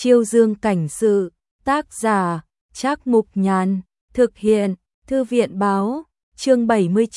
Chiêu Dương cảnh sự, tác giả, Trác Mục Nhàn, thực hiện, Thư viện báo, chương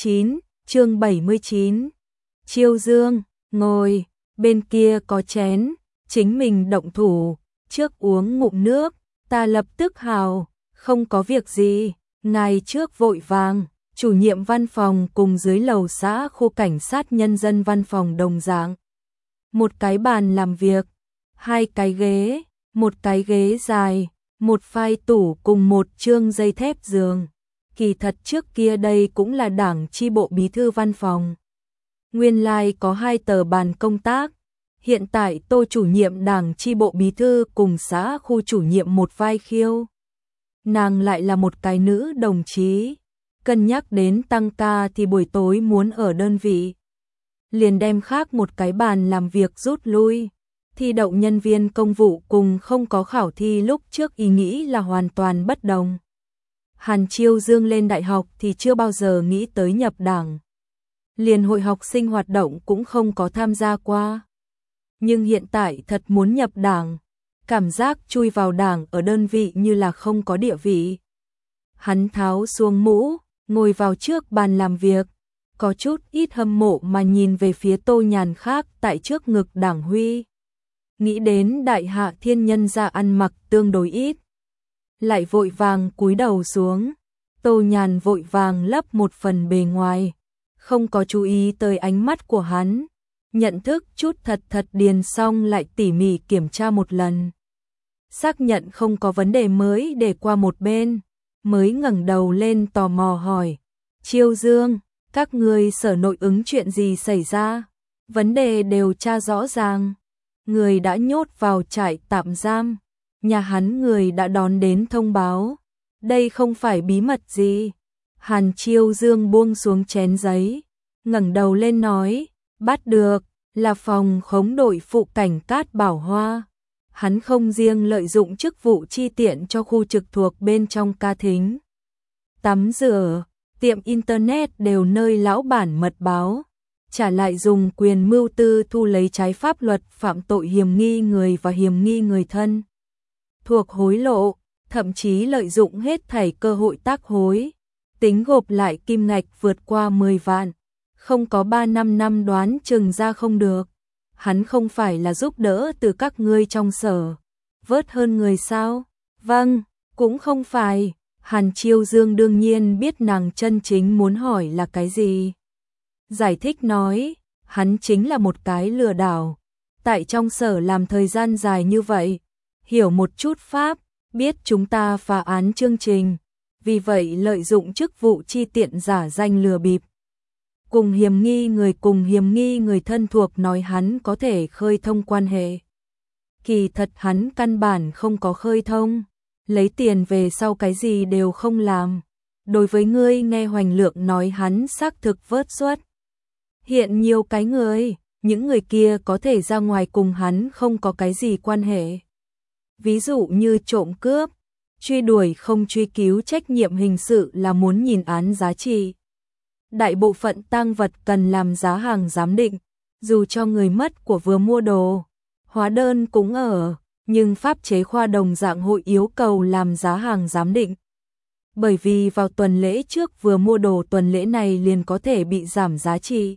79. Chiêu Dương, ngồi, bên kia có chén, chính mình động thủ, trước uống ngụm nước, ta lập tức hào, không có việc gì, ngài trước vội vàng, chủ nhiệm văn phòng cùng dưới lầu xã khu cảnh sát nhân dân văn phòng đồng dạng. Một cái bàn làm việc, hai cái ghế, một cái ghế dài, một phai tủ cùng một chương dây thép giường. Kỳ thật trước kia đây cũng là đảng chi bộ bí thư văn phòng. Nguyên lai có hai tờ bàn công tác. Hiện tại Tô chủ nhiệm đảng chi bộ bí thư cùng xã khu chủ nhiệm một vai khiêu. Nàng lại là một cái nữ đồng chí. Cân nhắc đến tăng ca thì buổi tối muốn ở đơn vị. Liền đem khác một cái bàn làm việc rút lui. Thi đậu nhân viên công vụ cùng không có khảo thi lúc trước ý nghĩ là hoàn toàn bất đồng. Hàn Chiêu Dương lên đại học thì chưa bao giờ nghĩ tới nhập đảng. Liền hội học sinh hoạt động cũng không có tham gia qua. Nhưng hiện tại thật muốn nhập đảng, cảm giác chui vào đảng ở đơn vị như là không có địa vị. Hắn tháo xuống mũ, ngồi vào trước bàn làm việc, có chút ít hâm mộ mà nhìn về phía Tô Nhàn khác tại trước ngực đảng huy. Nghĩ đến đại hạ thiên nhân gia ăn mặc tương đối ít. Lại vội vàng cúi đầu xuống, Tô Nhàn vội vàng lấp một phần bề ngoài, không có chú ý tới ánh mắt của hắn. Nhận thức chút thật điền xong lại tỉ mỉ kiểm tra một lần. Xác nhận không có vấn đề mới để qua một bên, mới ngẩng đầu lên tò mò hỏi. Chiêu Dương, các ngươi sở nội ứng chuyện gì xảy ra? Vấn đề đều tra rõ ràng. Người đã nhốt vào trại tạm giam. Nhà hắn người đã đón đến thông báo. Đây không phải bí mật gì. Hàn Chiêu Dương buông xuống chén giấy, ngẩng đầu lên nói. Bắt được, là phòng khống đội phụ cảnh Cát Bảo Hoa. Hắn không riêng lợi dụng chức vụ chi tiện cho khu trực thuộc bên trong ca thính. Tắm rửa, tiệm internet đều nơi lão bản mật báo. Trả lại dùng quyền mưu tư thu lấy trái pháp luật phạm tội hiểm nghi người và hiểm nghi người thân. Thuộc hối lộ, thậm chí lợi dụng hết thảy cơ hội tác hối. Tính gộp lại kim ngạch vượt qua 10 vạn. Không có 3-5 năm đoán chừng ra không được. Hắn không phải là giúp đỡ từ các ngươi trong sở. Vớt hơn người sao? Vâng, cũng không phải. Hàn Chiêu Dương đương nhiên biết nàng chân chính muốn hỏi là cái gì. Giải thích nói, hắn chính là một cái lừa đảo. Tại trong sở làm thời gian dài như vậy, hiểu một chút pháp, biết chúng ta phá án chương trình. Vì vậy lợi dụng chức vụ chi tiện giả danh lừa bịp. Cùng hiểm nghi người thân thuộc nói hắn có thể khơi thông quan hệ. Kỳ thật hắn căn bản không có khơi thông, lấy tiền về sau cái gì đều không làm. Đối với ngươi nghe Hoành Lượng nói hắn xác thực vớt xuất. Hiện nhiều cái người, những người kia có thể ra ngoài cùng hắn không có cái gì quan hệ. Ví dụ như trộm cướp, truy đuổi không truy cứu trách nhiệm hình sự là muốn nhìn án giá trị. Đại bộ phận tang vật cần làm giá hàng giám định, dù cho người mất của vừa mua đồ, hóa đơn cũng ở, nhưng pháp chế khoa đồng dạng hội yêu cầu làm giá hàng giám định. Bởi vì vào tuần lễ trước vừa mua đồ tuần lễ này liền có thể bị giảm giá trị.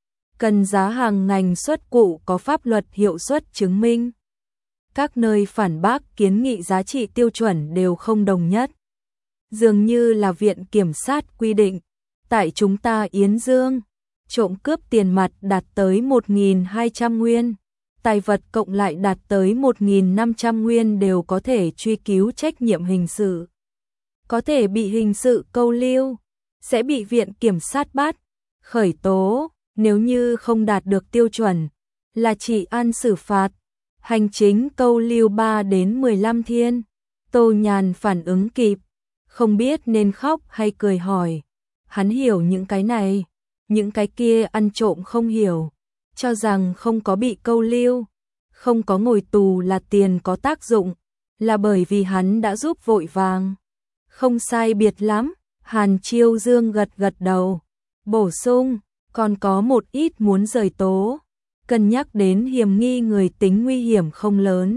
Cần giá hàng ngành xuất cụ có pháp luật hiệu suất chứng minh. Các nơi phản bác kiến nghị giá trị tiêu chuẩn đều không đồng nhất. Dường như là viện kiểm sát quy định. Tại chúng ta Yến Dương, trộm cướp tiền mặt đạt tới 1.200 nguyên, tài vật cộng lại đạt tới 1.500 nguyên đều có thể truy cứu trách nhiệm hình sự. Có thể bị hình sự câu lưu, sẽ bị viện kiểm sát bắt, khởi tố, nếu như không đạt được tiêu chuẩn, là trị an xử phạt, hành chính câu lưu 3 đến 15 thiên. Tô Nhàn phản ứng kịp, không biết nên khóc hay cười hỏi. Hắn hiểu những cái này, những cái kia ăn trộm không hiểu, cho rằng không có bị câu lưu, không có ngồi tù là tiền có tác dụng, là bởi vì hắn đã giúp vội vàng. Không sai biệt lắm, Hàn Chiêu Dương gật đầu, bổ sung, còn có một ít muốn rời tố, cân nhắc đến hiểm nghi người tính nguy hiểm không lớn,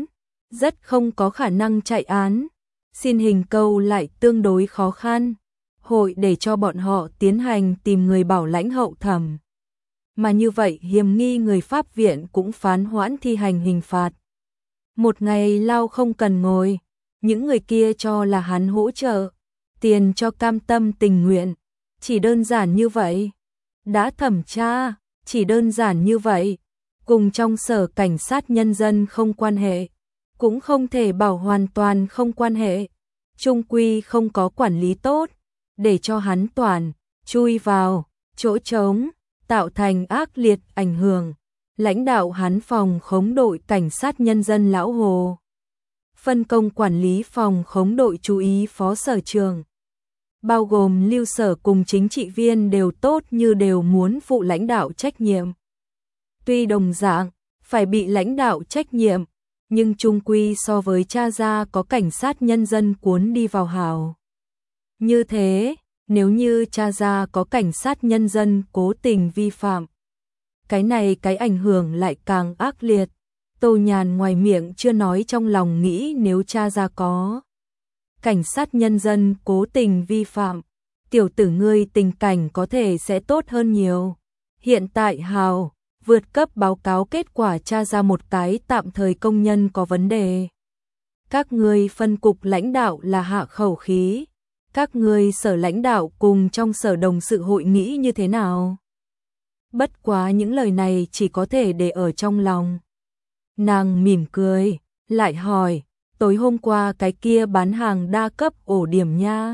rất không có khả năng chạy án. Xin hình câu lại tương đối khó khăn. Hội để cho bọn họ tiến hành tìm người bảo lãnh hậu thẩm. Mà như vậy hiềm nghi người pháp viện cũng phán hoãn thi hành hình phạt. Một ngày lao không cần ngồi, những người kia cho là hắn hỗ trợ, tiền cho cam tâm tình nguyện, chỉ đơn giản như vậy. Đã thẩm tra, chỉ đơn giản như vậy, cùng trong sở cảnh sát nhân dân không quan hệ, cũng không thể bảo hoàn toàn không quan hệ, chung quy không có quản lý tốt, để cho hắn toàn chui vào chỗ trống, tạo thành ác liệt ảnh hưởng. Lãnh đạo hắn phòng khống đội cảnh sát nhân dân Lão Hồ, phân công quản lý phòng khống đội chú ý phó sở trường, bao gồm lưu sở cùng chính trị viên đều tốt như đều muốn phụ lãnh đạo trách nhiệm. Tuy đồng dạng phải bị lãnh đạo trách nhiệm, nhưng chung quy so với cha gia có cảnh sát nhân dân cuốn đi vào hào. Như thế, nếu như cha gia có cảnh sát nhân dân cố tình vi phạm, cái này cái ảnh hưởng lại càng ác liệt. Tô Nhàn ngoài miệng chưa nói, trong lòng nghĩ nếu cha gia có cảnh sát nhân dân cố tình vi phạm, tiểu tử ngươi tình cảnh có thể sẽ tốt hơn nhiều. Hiện tại hào vượt cấp báo cáo kết quả tra ra một cái tạm thời công nhân có vấn đề. Các ngươi phân cục lãnh đạo là hạ khẩu khí, các ngươi sở lãnh đạo cùng trong sở đồng sự hội nghĩ như thế nào? Bất quá những lời này chỉ có thể để ở trong lòng. Nàng mỉm cười, lại hỏi, tối hôm qua cái kia bán hàng đa cấp ổ điểm nha.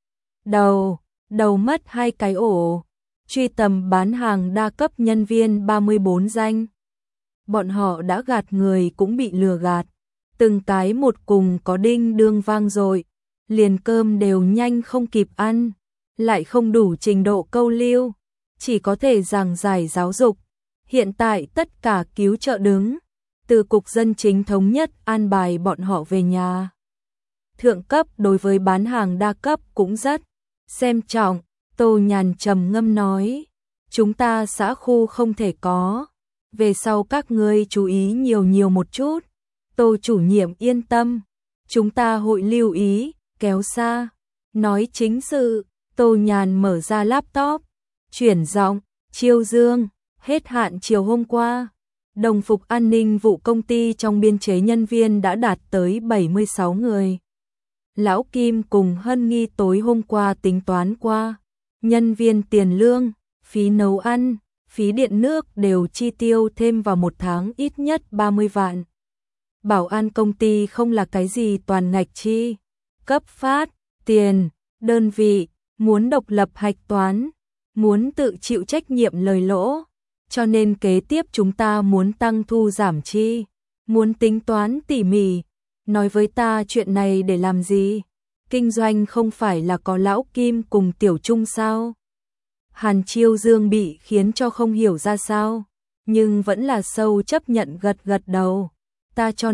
Đầu mất 2 cái ổ, truy tầm bán hàng đa cấp nhân viên 34 danh. Bọn họ đã gạt người cũng bị lừa gạt, từng cái một cùng có đinh đương vang dội, liền cơm đều nhanh không kịp ăn, lại không đủ trình độ câu lưu, chỉ có thể giảng giải giáo dục. Hiện tại tất cả cứu trợ đứng, từ cục dân chính thống nhất an bài bọn họ về nhà. Thượng cấp đối với bán hàng đa cấp cũng rất xem trọng. Tô Nhàn trầm ngâm nói, chúng ta xã khu không thể có, về sau các ngươi chú ý nhiều một chút. Tô chủ nhiệm yên tâm, chúng ta hội lưu ý, kéo xa. Nói chính sự, Tô Nhàn mở ra laptop, chuyển giọng, Chiêu Dương, hết hạn chiều hôm qua. Đồng phục an ninh vụ công ty trong biên chế nhân viên đã đạt tới 76 người. Lão Kim cùng Hân Nghi tối hôm qua tính toán qua, nhân viên tiền lương, phí nấu ăn, phí điện nước đều chi tiêu thêm vào một tháng ít nhất 30 vạn. Bảo an công ty không là cái gì toàn ngạch chi, cấp phát, tiền, đơn vị, muốn độc lập hạch toán, muốn tự chịu trách nhiệm lời lỗ. Cho nên kế tiếp chúng ta muốn tăng thu giảm chi, muốn tính toán tỉ mỉ. Nói với ta chuyện này để làm gì? Kinh doanh không phải là có Lão Kim cùng Tiểu Trung sao? Hàn Chiêu Dương bị khiến cho không hiểu ra sao, nhưng vẫn là sâu chấp nhận gật đầu. Ta cho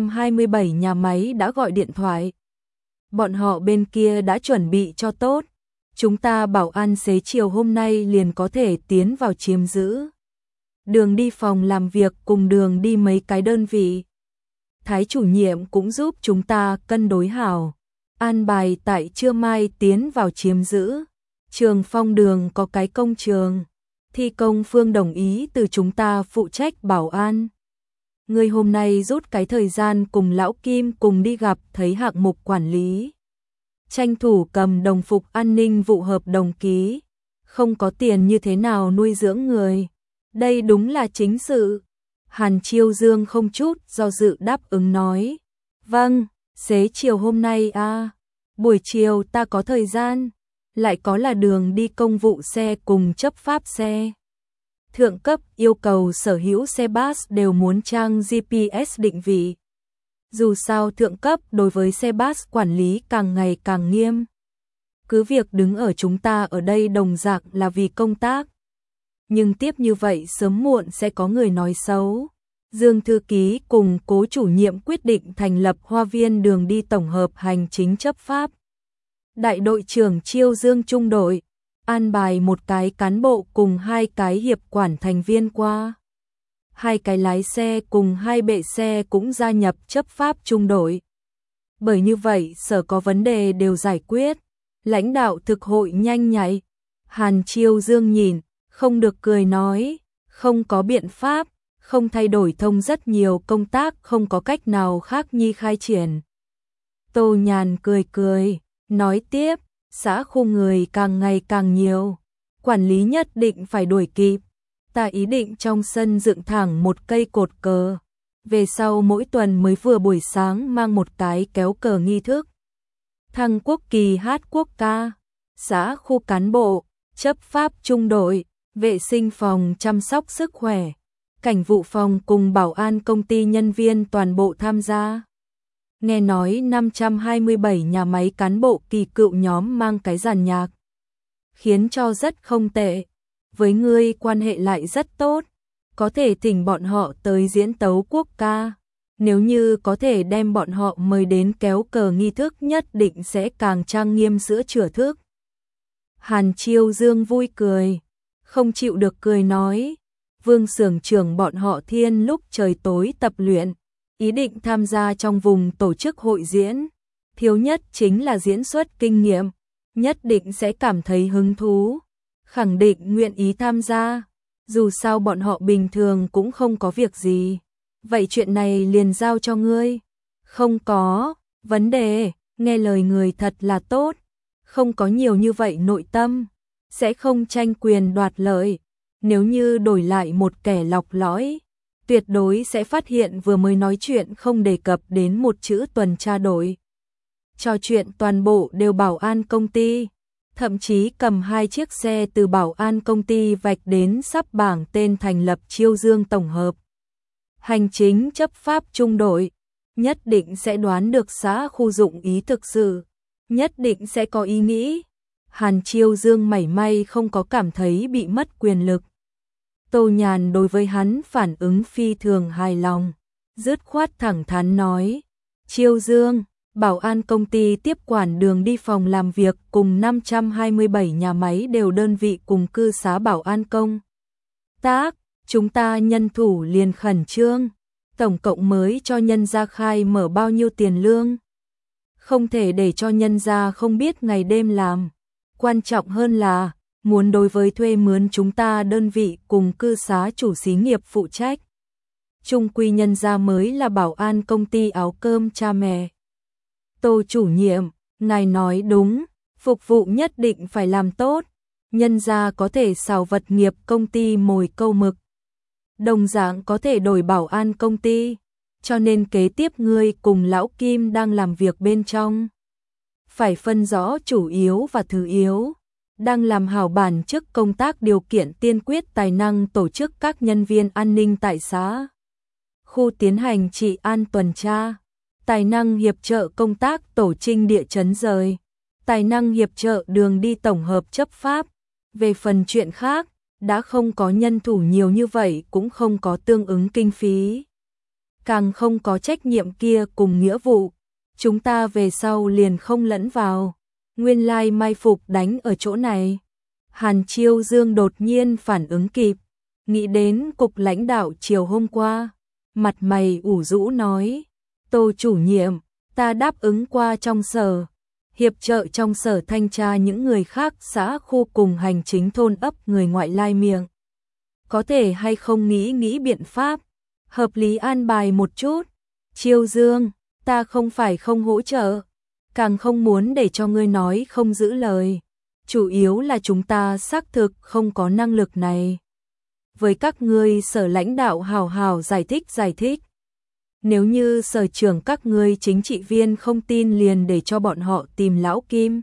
527 nhà máy đã gọi điện thoại. Bọn họ bên kia đã chuẩn bị cho tốt. Chúng ta bảo an xế chiều hôm nay liền có thể tiến vào chiếm giữ. Đường đi phòng làm việc cùng đường đi mấy cái đơn vị. Thái chủ nhiệm cũng giúp chúng ta cân đối hảo. An bài tại trưa mai tiến vào chiếm giữ. Trường Phong đường có cái công trường. Thi công phương đồng ý từ chúng ta phụ trách bảo an. Người hôm nay rút cái thời gian cùng Lão Kim cùng đi gặp thấy hạng mục quản lý. Tranh thủ cầm đồng phục an ninh vụ hợp đồng ký. Không có tiền như thế nào nuôi dưỡng người. Đây đúng là chính sự. Hàn Chiêu Dương không chút do dự đáp ứng nói. Vâng, xế chiều hôm nay à. Buổi chiều ta có thời gian. Lại có là đường đi công vụ xe cùng chấp pháp xe. Thượng cấp yêu cầu sở hữu xe bus đều muốn trang GPS định vị. Dù sao thượng cấp đối với xe bus quản lý càng ngày càng nghiêm. Cứ việc đứng ở chúng ta ở đây đồng dạng là vì công tác. Nhưng tiếp như vậy sớm muộn sẽ có người nói xấu. Dương thư ký cùng cố chủ nhiệm quyết định thành lập Hoa Viên đường đi tổng hợp hành chính chấp pháp. Đại đội trưởng Chiêu Dương trung đội, an bài một cái cán bộ cùng 2 cái hiệp quản thành viên qua. hai cái lái xe cùng hai bệ xe cũng gia nhập chấp pháp trung đội. Bởi như vậy sở có vấn đề đều giải quyết. Lãnh đạo thực hội nhanh nhạy. Hàn Chiêu Dương nhìn, không được cười nói, không có biện pháp, không thay đổi thông rất nhiều công tác không có cách nào khác nhi khai triển. Tô Nhàn cười cười, nói tiếp, xã khu người càng ngày càng nhiều, quản lý nhất định phải đuổi kịp. Ta ý định trong sân dựng thẳng một cây cột cờ, về sau mỗi tuần mới vừa buổi sáng mang một cái kéo cờ nghi thức. Thăng quốc kỳ hát quốc ca, xã khu cán bộ, chấp pháp trung đội, vệ sinh phòng chăm sóc sức khỏe, cảnh vụ phòng cùng bảo an công ty nhân viên toàn bộ tham gia. Nghe nói 527 nhà máy cán bộ kỳ cựu nhóm mang cái dàn nhạc, khiến cho rất không tệ. Với ngươi quan hệ lại rất tốt, có thể thỉnh bọn họ tới diễn tấu quốc ca. Nếu như có thể đem bọn họ mời đến kéo cờ nghi thức nhất định sẽ càng trang nghiêm giữa chửa thức. Hàn Chiêu Dương vui cười, không chịu được cười nói, Vương xưởng trưởng bọn họ thiên lúc trời tối tập luyện, ý định tham gia trong vùng tổ chức hội diễn, thiếu nhất chính là diễn xuất kinh nghiệm, nhất định sẽ cảm thấy hứng thú, khẳng định nguyện ý tham gia, dù sao bọn họ bình thường cũng không có việc gì. Vậy chuyện này liền giao cho ngươi. Không có vấn đề, nghe lời người thật là tốt, không có nhiều như vậy nội tâm, sẽ không tranh quyền đoạt lợi. Nếu như đổi lại một kẻ lọc lõi, tuyệt đối sẽ phát hiện vừa mới nói chuyện không đề cập đến một chữ tuần tra đội. Trò chuyện toàn bộ đều bảo an công ty, thậm chí cầm 2 chiếc xe từ bảo an công ty vạch đến sắp bảng tên thành lập Chiêu Dương tổng hợp. Hành chính chấp pháp trung đội, nhất định sẽ đoán được xã khu dụng ý thực sự, nhất định sẽ có ý nghĩ. Hàn Chiêu Dương mảy may không có cảm thấy bị mất quyền lực. Tô Nhàn đối với hắn phản ứng phi thường hài lòng, dứt khoát thẳng thắn nói, Chiêu Dương, bảo an công ty tiếp quản đường đi phòng làm việc cùng 527 nhà máy đều đơn vị cùng cư xá bảo an công tác. Chúng ta nhân thủ liền khẩn trương, tổng cộng mới cho nhân gia khai mở bao nhiêu tiền lương. Không thể để cho nhân gia không biết ngày đêm làm. Quan trọng hơn là, muốn đối với thuê mướn chúng ta đơn vị cùng cư xá chủ xí nghiệp phụ trách. Trung quy nhân gia mới là bảo an công ty áo cơm cha mẹ. Tô chủ nhiệm, ngài nói đúng, phục vụ nhất định phải làm tốt. Nhân gia có thể xào vật nghiệp công ty mồi câu mực, đồng dạng có thể đổi bảo an công ty, cho nên kế tiếp ngươi cùng lão Kim đang làm việc bên trong. Phải phân rõ chủ yếu và thứ yếu, đang làm hảo bản chức công tác điều kiện tiên quyết tài năng tổ chức các nhân viên an ninh tại xã khu tiến hành trị an tuần tra, tài năng hiệp trợ công tác tổ trinh địa chấn rời, tài năng hiệp trợ đường đi tổng hợp chấp pháp. Về phần chuyện khác, đã không có nhân thủ nhiều như vậy cũng không có tương ứng kinh phí, càng không có trách nhiệm kia cùng nghĩa vụ, chúng ta về sau liền không lẫn vào. Nguyên lai mai phục đánh ở chỗ này. Hàn Chiêu Dương đột nhiên phản ứng kịp, nghĩ đến cục lãnh đạo chiều hôm qua, mặt mày ủ rũ nói, Tô chủ nhiệm, ta đáp ứng qua trong sở, hiệp trợ trong sở thanh tra những người khác xã khu cùng hành chính thôn ấp người ngoại lai miệng. Có thể hay không nghĩ biện pháp, hợp lý an bài một chút. Chiêu Dương, ta không phải không hỗ trợ, càng không muốn để cho ngươi nói không giữ lời. Chủ yếu là chúng ta xác thực không có năng lực này. Với các ngươi sở lãnh đạo hào hào giải thích. Nếu như sở trưởng các ngươi chính trị viên không tin liền để cho bọn họ tìm lão Kim.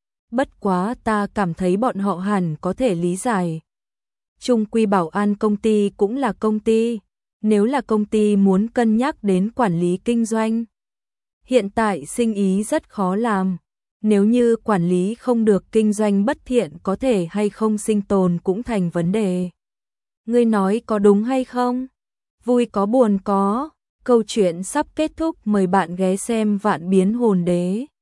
Bất quá ta cảm thấy bọn họ hẳn có thể lý giải. Trung quy bảo an công ty cũng là công ty, nếu là công ty muốn cân nhắc đến quản lý kinh doanh. Hiện tại sinh ý rất khó làm, nếu như quản lý không được kinh doanh bất thiện có thể hay không sinh tồn cũng thành vấn đề. Ngươi nói có đúng hay không? Vui có buồn có. Câu chuyện sắp kết thúc, mời bạn ghé xem Vạn Biến Hồn Đế.